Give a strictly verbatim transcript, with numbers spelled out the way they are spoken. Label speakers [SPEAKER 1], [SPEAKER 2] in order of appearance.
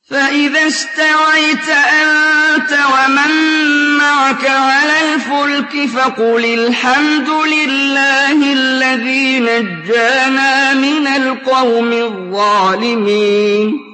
[SPEAKER 1] فإذا استويت أنت ومن معك على الفلك فقل الحمد لله الذي نجانا من القوم الظالمين